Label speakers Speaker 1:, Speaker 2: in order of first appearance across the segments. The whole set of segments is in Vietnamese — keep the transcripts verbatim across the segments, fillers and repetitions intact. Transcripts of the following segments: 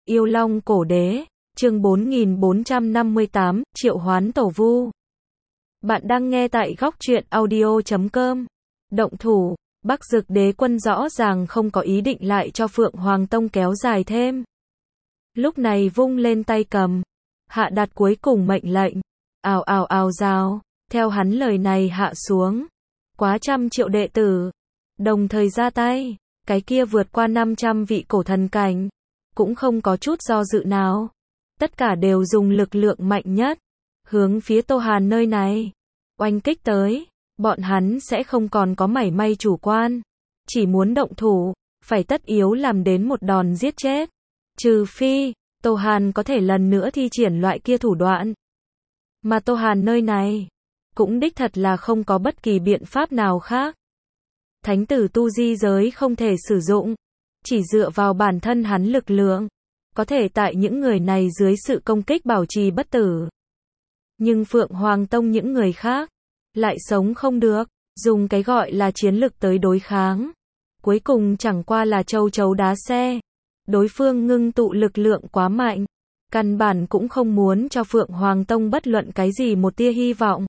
Speaker 1: Yêu Long Cổ Đế, chương bốn nghìn bốn trăm năm mươi tám, Triệu Hoán Tổ Vu. Bạn đang nghe tại góc truyện audio chấm com. Động thủ, Bắc Dực Đế quân rõ ràng không có ý định lại cho Phượng Hoàng Tông kéo dài thêm. Lúc này vung lên tay cầm, hạ đặt cuối cùng mệnh lệnh. Ào ào ào rào, theo hắn lời này hạ xuống, quá trăm triệu đệ tử đồng thời ra tay, cái kia vượt qua năm trăm vị cổ thần cảnh, cũng không có chút do dự nào. Tất cả đều dùng lực lượng mạnh nhất, hướng phía Tô Hàn nơi này, oanh kích tới. Bọn hắn sẽ không còn có mảy may chủ quan, chỉ muốn động thủ, phải tất yếu làm đến một đòn giết chết. Trừ phi, Tô Hàn có thể lần nữa thi triển loại kia thủ đoạn. Mà Tô Hàn nơi này, cũng đích thật là không có bất kỳ biện pháp nào khác. Thánh tử tu di giới không thể sử dụng, chỉ dựa vào bản thân hắn lực lượng, có thể tại những người này dưới sự công kích bảo trì bất tử. Nhưng Phượng Hoàng Tông những người khác, lại sống không được, dùng cái gọi là chiến lực tới đối kháng. Cuối cùng chẳng qua là châu chấu đá xe. Đối phương ngưng tụ lực lượng quá mạnh, căn bản cũng không muốn cho Phượng Hoàng Tông bất luận cái gì một tia hy vọng.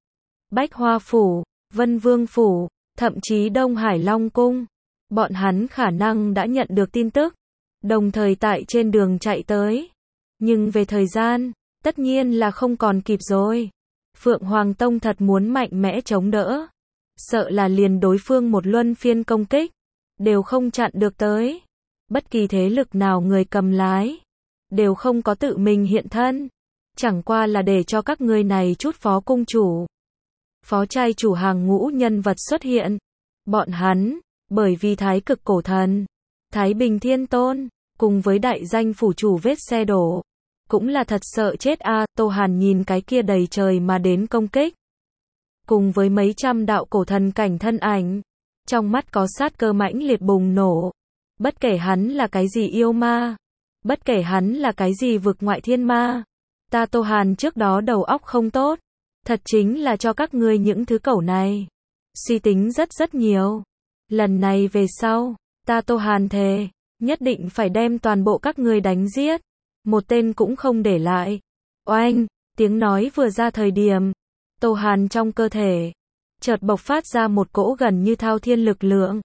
Speaker 1: Bách Hoa Phủ, Vân Vương Phủ, thậm chí Đông Hải Long Cung, bọn hắn khả năng đã nhận được tin tức, đồng thời tại trên đường chạy tới. Nhưng về thời gian, tất nhiên là không còn kịp rồi. Phượng Hoàng Tông thật muốn mạnh mẽ chống đỡ, sợ là liền đối phương một luân phiên công kích, đều không chặn được tới. Bất kỳ thế lực nào người cầm lái, đều không có tự mình hiện thân, chẳng qua là để cho các ngươi này chút phó cung chủ, phó trai chủ hàng ngũ nhân vật xuất hiện. Bọn hắn, bởi vì Thái Cực Cổ Thần, Thái Bình Thiên Tôn, cùng với đại danh phủ chủ vết xe đổ, cũng là thật sợ chết a. À, Tô Hàn nhìn cái kia đầy trời mà đến công kích, cùng với mấy trăm đạo cổ thần cảnh thân ảnh, trong mắt có sát cơ mãnh liệt bùng nổ. Bất kể hắn là cái gì yêu ma, bất kể hắn là cái gì vực ngoại thiên ma, ta Tô Hàn trước đó đầu óc không tốt, thật chính là cho các ngươi những thứ cẩu này suy tính rất rất nhiều. Lần này về sau, ta Tô Hàn thề, nhất định phải đem toàn bộ các ngươi đánh giết, một tên cũng không để lại. Oanh, tiếng nói vừa ra thời điểm, Tô Hàn trong cơ thể chợt bộc phát ra một cỗ gần như thao thiên lực lượng.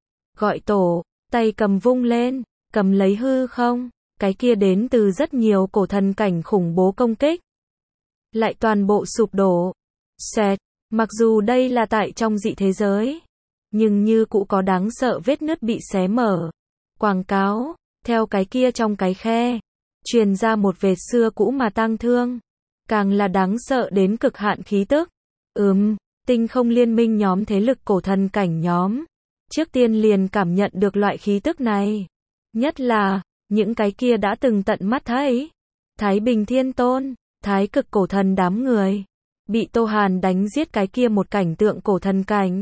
Speaker 1: Gọi tổ, tay cầm vung lên, cầm lấy hư không, cái kia đến từ rất nhiều cổ thần cảnh khủng bố công kích, lại toàn bộ sụp đổ. Xẹt, mặc dù đây là tại trong dị thế giới, nhưng như cũ có đáng sợ vết nứt bị xé mở. Quảng cáo, theo cái kia trong cái khe, truyền ra một vệt xưa cũ mà tang thương, càng là đáng sợ đến cực hạn khí tức. Ừm, tinh không liên minh nhóm thế lực cổ thần cảnh nhóm, trước tiên liền cảm nhận được loại khí tức này. Nhất là, những cái kia đã từng tận mắt thấy, Thái Bình Thiên Tôn, Thái Cực Cổ Thần đám người, bị Tô Hàn đánh giết cái kia một cảnh tượng cổ thần cảnh.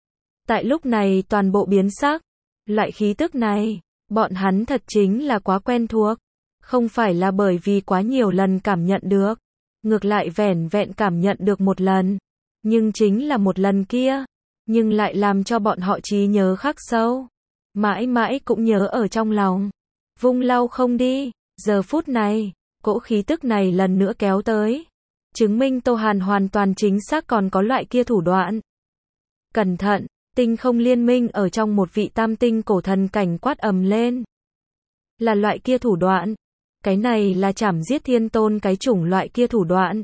Speaker 1: Tại lúc này toàn bộ biến sắc, loại khí tức này, bọn hắn thật chính là quá quen thuộc. Không phải là bởi vì quá nhiều lần cảm nhận được, ngược lại vẻn vẹn cảm nhận được một lần. Nhưng chính là một lần kia, nhưng lại làm cho bọn họ trí nhớ khắc sâu, mãi mãi cũng nhớ ở trong lòng, vung lau không đi. Giờ phút này, cỗ khí tức này lần nữa kéo tới, chứng minh Tô Hàn hoàn toàn chính xác còn có loại kia thủ đoạn. Cẩn thận, tinh không liên minh ở trong một vị tam tinh cổ thần cảnh quát ầm lên. Là loại kia thủ đoạn, cái này là chảm giết thiên tôn cái chủng loại kia thủ đoạn.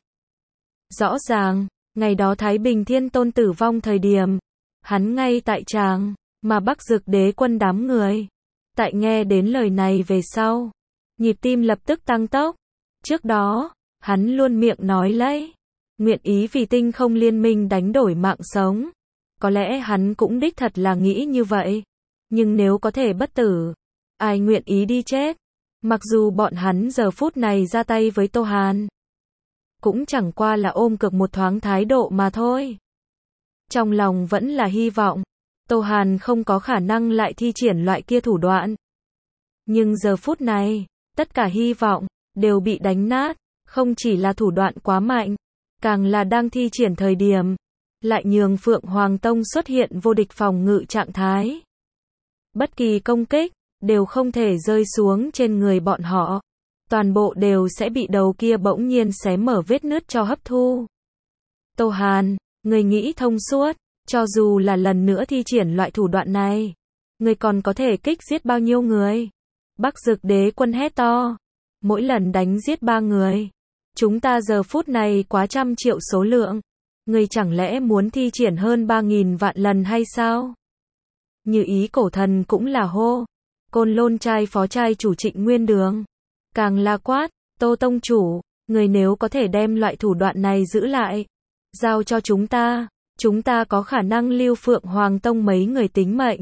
Speaker 1: Rõ ràng, ngày đó Thái Bình Thiên Tôn tử vong thời điểm, hắn ngay tại tràng, mà Bắc Dực Đế quân đám người, tại nghe đến lời này về sau, nhịp tim lập tức tăng tốc. Trước đó, hắn luôn miệng nói lấy, nguyện ý vì tinh không liên minh đánh đổi mạng sống. Có lẽ hắn cũng đích thật là nghĩ như vậy, nhưng nếu có thể bất tử, ai nguyện ý đi chết. Mặc dù bọn hắn giờ phút này ra tay với Tô Hàn, cũng chẳng qua là ôm cực một thoáng thái độ mà thôi. Trong lòng vẫn là hy vọng, Tô Hàn không có khả năng lại thi triển loại kia thủ đoạn. Nhưng giờ phút này, tất cả hy vọng, đều bị đánh nát, không chỉ là thủ đoạn quá mạnh, càng là đang thi triển thời điểm, lại nhường Phượng Hoàng Tông xuất hiện vô địch phòng ngự trạng thái. Bất kỳ công kích, đều không thể rơi xuống trên người bọn họ. Toàn bộ đều sẽ bị đầu kia bỗng nhiên xé mở vết nứt cho hấp thu. Tô Hàn, người nghĩ thông suốt, cho dù là lần nữa thi triển loại thủ đoạn này, người còn có thể kích giết bao nhiêu người? Bắc Dực Đế Quân hét to, mỗi lần đánh giết ba người. Chúng ta giờ phút này quá trăm triệu số lượng. Người chẳng lẽ muốn thi triển hơn ba nghìn vạn lần hay sao? Như ý cổ thần cũng là hô. Côn Lôn trai phó trai chủ Trịnh Nguyên Đường. Càng là quát, Tô Tông chủ, người nếu có thể đem loại thủ đoạn này giữ lại, giao cho chúng ta, chúng ta có khả năng lưu Phượng Hoàng Tông mấy người tính mệnh.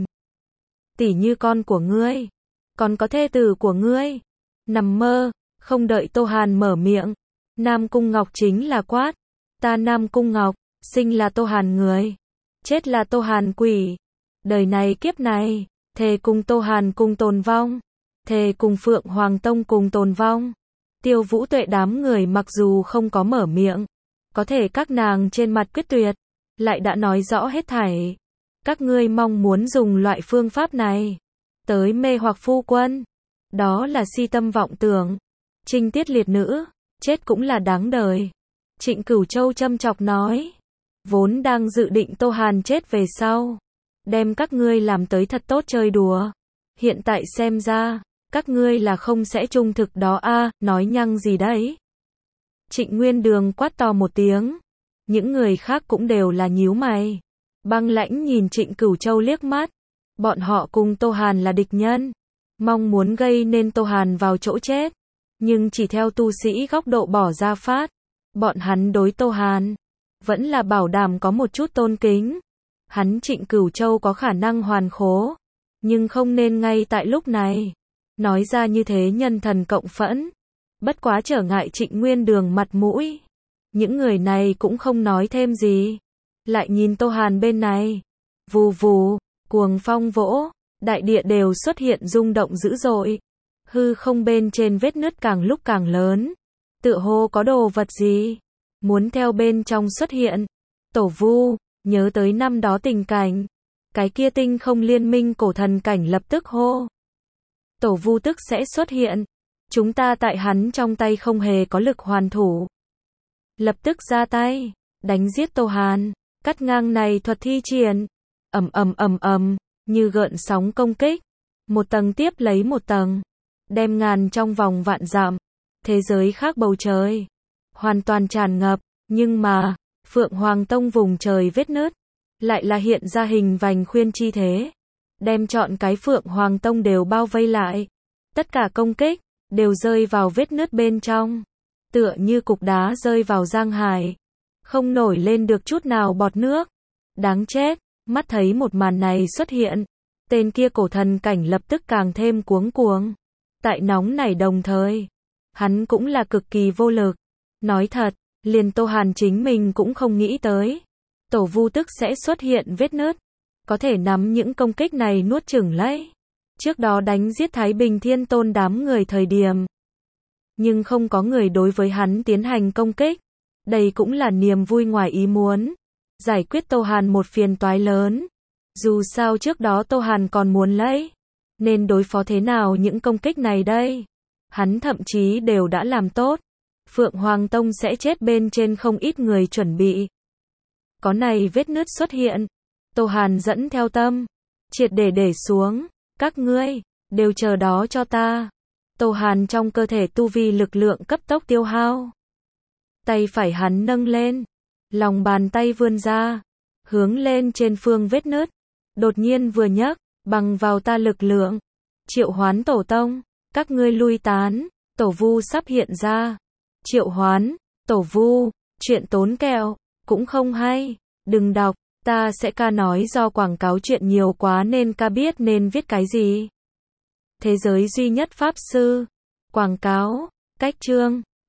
Speaker 1: Tỷ như con của ngươi, còn có thê tử của ngươi. Nằm mơ, không đợi Tô Hàn mở miệng. Nam Cung Ngọc chính là quát, ta Nam Cung Ngọc, sinh là Tô Hàn người, chết là Tô Hàn quỷ. Đời này kiếp này, thề cùng Tô Hàn cùng tồn vong, thề cùng Phượng Hoàng Tông cùng tồn vong. Tiêu Vũ Tuệ đám người mặc dù không có mở miệng, có thể các nàng trên mặt quyết tuyệt, lại đã nói rõ hết thảy. Các ngươi mong muốn dùng loại phương pháp này, tới mê hoặc phu quân, đó là si tâm vọng tưởng. Trinh tiết liệt nữ, chết cũng là đáng đời. Trịnh Cửu Châu châm chọc nói, vốn đang dự định Tô Hàn chết về sau, đem các ngươi làm tới thật tốt chơi đùa. Hiện tại xem ra, các ngươi là không sẽ trung thực đó a, nói nhăng gì đấy. Trịnh Nguyên Đường quát to một tiếng, những người khác cũng đều là nhíu mày. Băng lãnh nhìn Trịnh Cửu Châu liếc mắt, bọn họ cùng Tô Hàn là địch nhân, mong muốn gây nên Tô Hàn vào chỗ chết, nhưng chỉ theo tu sĩ góc độ bỏ ra phát, bọn hắn đối Tô Hàn vẫn là bảo đảm có một chút tôn kính. Hắn Trịnh Cửu Châu có khả năng hoàn khố, nhưng không nên ngay tại lúc này nói ra như thế nhân thần cộng phẫn. Bất quá trở ngại Trịnh Nguyên Đường mặt mũi, những người này cũng không nói thêm gì, lại nhìn Tô Hàn bên này. Vù vù, cuồng phong vỗ, đại địa đều xuất hiện rung động dữ dội. Hư không bên trên vết nứt càng lúc càng lớn, tựa hồ có đồ vật gì muốn theo bên trong xuất hiện. Tổ Vu nhớ tới năm đó tình cảnh, cái kia tinh không liên minh cổ thần cảnh lập tức hô, Tổ Vu tức sẽ xuất hiện, chúng ta tại hắn trong tay không hề có lực hoàn thủ, lập tức ra tay đánh giết Tô Hàn. Cắt ngang này thuật thi triển, ầm ầm ầm ầm, như gợn sóng công kích, một tầng tiếp lấy một tầng, đem ngàn trong vòng vạn dặm, thế giới khác bầu trời hoàn toàn tràn ngập. Nhưng mà Phượng Hoàng Tông vùng trời vết nứt lại là hiện ra hình vành khuyên chi thế, đem trọn cái Phượng Hoàng Tông đều bao vây lại. Tất cả công kích đều rơi vào vết nứt bên trong, tựa như cục đá rơi vào giang hải, không nổi lên được chút nào bọt nước. Đáng chết, mắt thấy một màn này xuất hiện, tên kia cổ thần cảnh lập tức càng thêm cuống cuồng. Tại nóng nảy đồng thời, hắn cũng là cực kỳ vô lực. Nói thật, liền Tô Hàn chính mình cũng không nghĩ tới, Tổ Vu tức sẽ xuất hiện vết nứt, có thể nắm những công kích này nuốt chửng lấy. Trước đó đánh giết Thái Bình Thiên Tôn đám người thời điểm, nhưng không có người đối với hắn tiến hành công kích. Đây cũng là niềm vui ngoài ý muốn, giải quyết Tô Hàn một phiền toái lớn. Dù sao trước đó Tô Hàn còn muốn lấy, nên đối phó thế nào những công kích này đây? Hắn thậm chí đều đã làm tốt. Phượng Hoàng Tông sẽ chết bên trên không ít người chuẩn bị. Có này vết nứt xuất hiện, Tô Hàn dẫn theo tâm, triệt để để xuống, các ngươi, đều chờ đó cho ta. Tô Hàn trong cơ thể tu vi lực lượng cấp tốc tiêu hao. Tay phải hắn nâng lên, lòng bàn tay vươn ra, hướng lên trên phương vết nứt, đột nhiên vừa nhấc, bằng vào ta lực lượng, triệu hoán tổ tông, các ngươi lui tán. Tổ Vu sắp hiện ra. Triệu hoán, Tổ Vu, chuyện tốn kẹo, cũng không hay, đừng đọc, ta sẽ ca nói do quảng cáo chuyện nhiều quá nên ca biết nên viết cái gì. Thế giới duy nhất pháp sư, quảng cáo, cách chương.